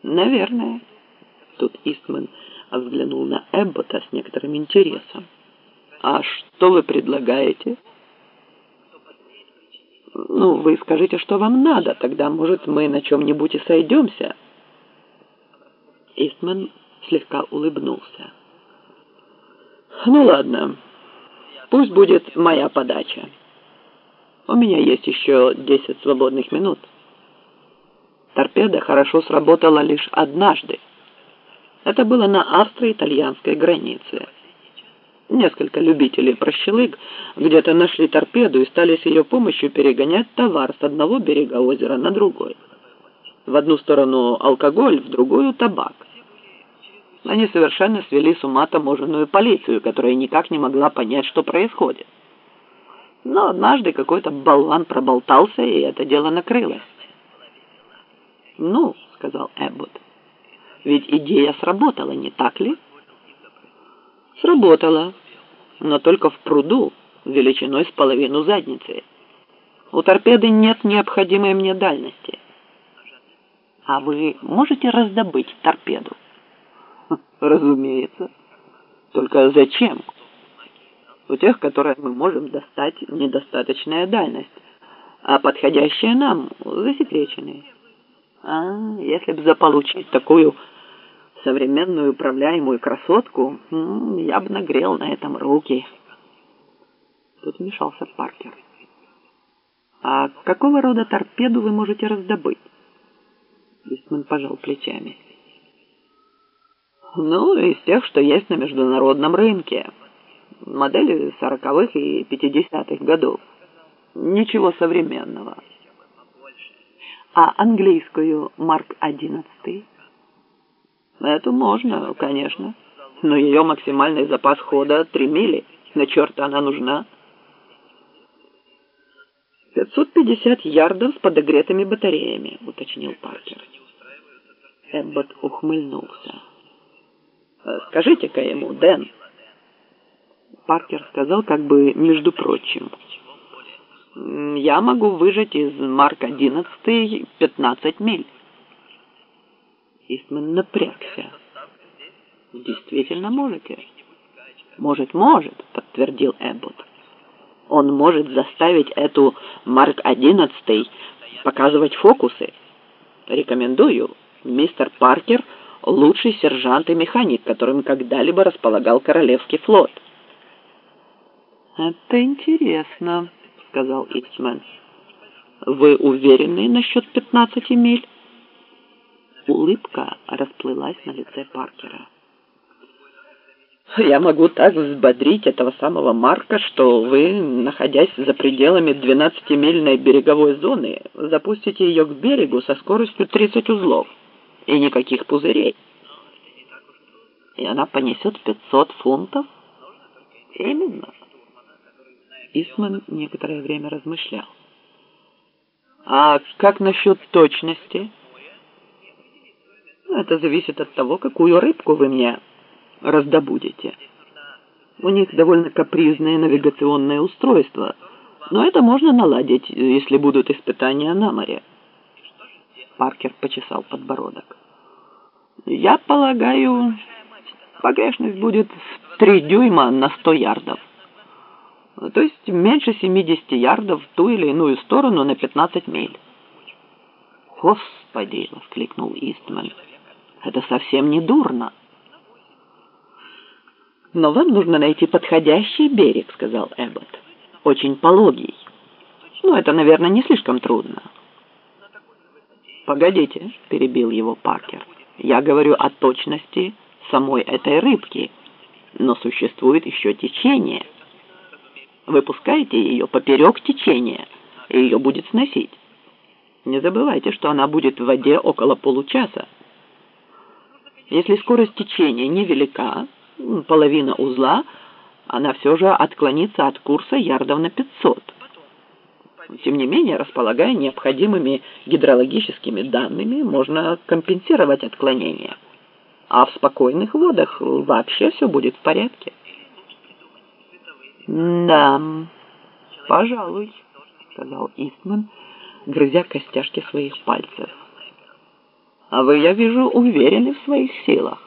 Наверное. Тут Истман взглянул на Эббота с некоторым интересом. А что вы предлагаете? Ну, вы скажите, что вам надо, тогда, может, мы на чем-нибудь и сойдемся. Истман слегка улыбнулся. Ну, ладно, пусть будет моя подача. У меня есть еще 10 свободных минут. Торпеда хорошо сработала лишь однажды. Это было на австро-итальянской границе. Несколько любителей прощелыг где-то нашли торпеду и стали с ее помощью перегонять товар с одного берега озера на другой. В одну сторону алкоголь, в другую табак. Они совершенно свели с ума таможенную полицию, которая никак не могла понять, что происходит. Но однажды какой-то болван проболтался, и это дело накрылось. «Ну, — сказал Эббот, — ведь идея сработала, не так ли?» «Сработала, но только в пруду, величиной с половину задницы. У торпеды нет необходимой мне дальности». «А вы можете раздобыть торпеду?» «Разумеется. Только зачем? У тех, которые мы можем достать, недостаточная дальность, а подходящие нам засекреченные. Если б заполучить такую современную управляемую красотку, я бы нагрел на этом руки». Тут вмешался Паркер. «А какого рода торпеду вы можете раздобыть?» Истман пожал плечами. «Ну, из тех, что есть на международном рынке. Модели 40-х и 50-х годов. Ничего современного». «А английскую Марк 11?» «Это можно, конечно. Но ее максимальный запас хода 3 мили. На черта она нужна?» 550 ярдов с подогретыми батареями», — уточнил Паркер. Эббот ухмыльнулся. «Скажите-ка ему, Дэн». Паркер сказал как бы между прочим: «Я могу выжать из Марк 11 15 миль». Истман напрягся. «Действительно можете?» «Может, подтвердил Эббот. Он может заставить эту Марк 11 показывать фокусы. Рекомендую. Мистер Паркер — лучший сержант и механик, которым когда-либо располагал Королевский флот». «Это интересно», — сказал Истман. «Вы уверены насчет 15 миль?» Улыбка расплылась на лице Паркера. «Я могу так взбодрить этого самого Марка, что вы, находясь за пределами 12-мильной береговой зоны, запустите ее к берегу со скоростью 30 узлов. И никаких пузырей. И она понесет 500 фунтов?» «Именно». Истман некоторое время размышлял. «А как насчет точности?» «Это зависит от того, какую рыбку вы мне раздобудете. У них довольно капризное навигационное устройство, но это можно наладить, если будут испытания на море». Паркер почесал подбородок. «Я полагаю, погрешность будет в 3 дюйма на 100 ярдов. То есть меньше 70 ярдов в ту или иную сторону на 15 миль». «Господи!» — воскликнул Истман. «Это совсем не дурно». «Но вам нужно найти подходящий берег», — сказал Эббот. «Очень пологий. Ну, это, наверное, не слишком трудно». «Погодите», — перебил его Паркер. «Я говорю о точности самой этой рыбки. Но существует еще течение. Вы пускаете ее поперек течения, и ее будет сносить. Не забывайте, что она будет в воде около получаса. Если скорость течения невелика, половина узла, она все же отклонится от курса ярдов на 500. Тем не менее, располагая необходимыми гидрологическими данными, можно компенсировать отклонение. А в спокойных водах вообще все будет в порядке». «Да, пожалуй», — сказал Истман, грызя костяшки своих пальцев. А вы, я вижу, уверены в своих силах.